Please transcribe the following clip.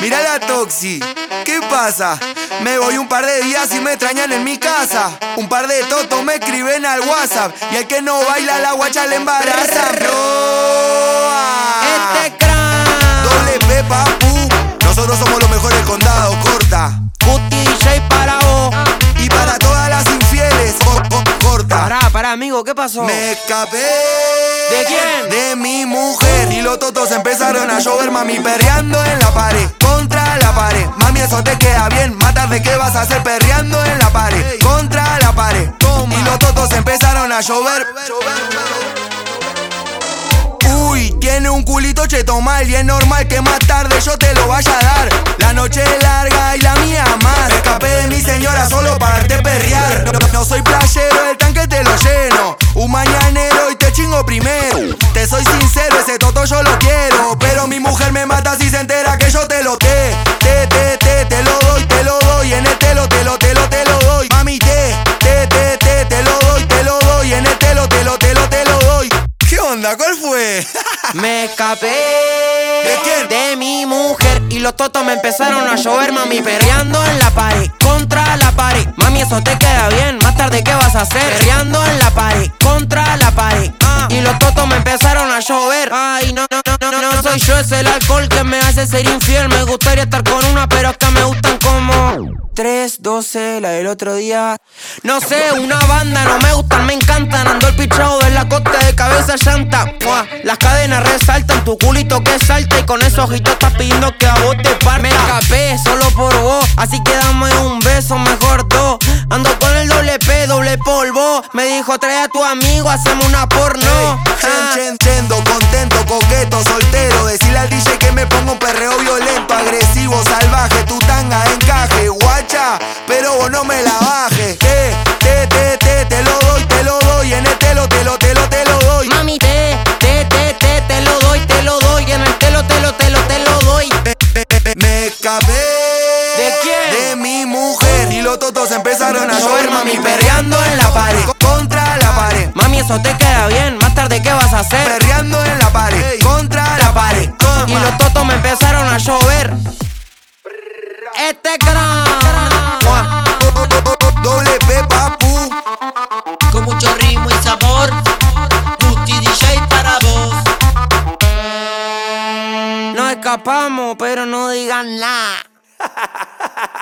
Mira la Toxi, ¿qué pasa? Me voy un par de días y me extrañan en mi casa. Un par de totos me escriben al WhatsApp y el que no baila la guacha le embaraza. Este crack, Doble P, papu. Nosotros somos los mejores del condado, corta. Guti DJ para vos. Y para todas las infieles, corta. Pará, amigo, ¿qué pasó? Me escapé. ¿De quién? De mi mujer. Y los totos empezaron a llover, mami, perreando en la pared, contra la pared. Mami, eso te queda bien, más tarde ¿qué vas a hacer perreando en la pared, contra la pared? Y los totos empezaron a llover. Uy, tiene un culito cheto mal y es normal que más tarde yo te lo vaya a dar. La noche es larga y la mía más. Escapé de mi señora solo para verte perrear. No soy playero, el tanque te lo lleno. Un mañanero y te chingo primero. Te soy sincero, ese toto yo lo quiero, pero mi mujer me mata si se entera que yo te lo doy. En el te lo doy. Mami, te lo doy. En el te lo doy. ¿Qué onda? ¿Cuál fue? Me escapé ¿De quién? de mi mujer y los totos me empezaron a llover, mami, perreando en la pared, contra la pared. Mami, eso te queda bien, más tarde ¿qué vas a hacer? Perreando en la pared, contra la pared. Y los totos me empezaron a llover. Ay, no soy yo, es el alcohol que me hace ser infiel. Me gustaría estar con una, pero acá me gustan como 3-12, la del otro día. No sé, una banda, no me gustan, me encantan. Ando el pichado de la costa de cabeza llanta. ¡Mua! Las cadenas resaltan, tu culito que salta. Y con esos ojitos estás pidiendo que a vos te parta. Me escapé solo por vos, así que dame un beso, mejor dos. Ando con el doble P, doble polvo. Me dijo trae a tu amigo, hacemos una porno. Chendo, contento, coqueto, soltero. Decirle al DJ que me ponga un perreo violento, agresivo, salvaje, tu tanga encaje, guacha, pero vos no me la bajes. Te lo doy. En el te lo doy. Mami, te lo doy. En el te lo doy. Me escapé. ¿De quién? De mi mujer. Y los totos empezaron a llover, mami, perreando en la pared, contra la pared. Mami, eso te queda bien, más tarde ¿qué vas a hacer? Perreando en la pared, contra la pared. Y los totos me empezaron a llover. Este crack, Doble P, papu. Con mucho ritmo y sabor, Guti DJ para vos. nos escapamos, pero no digan nada.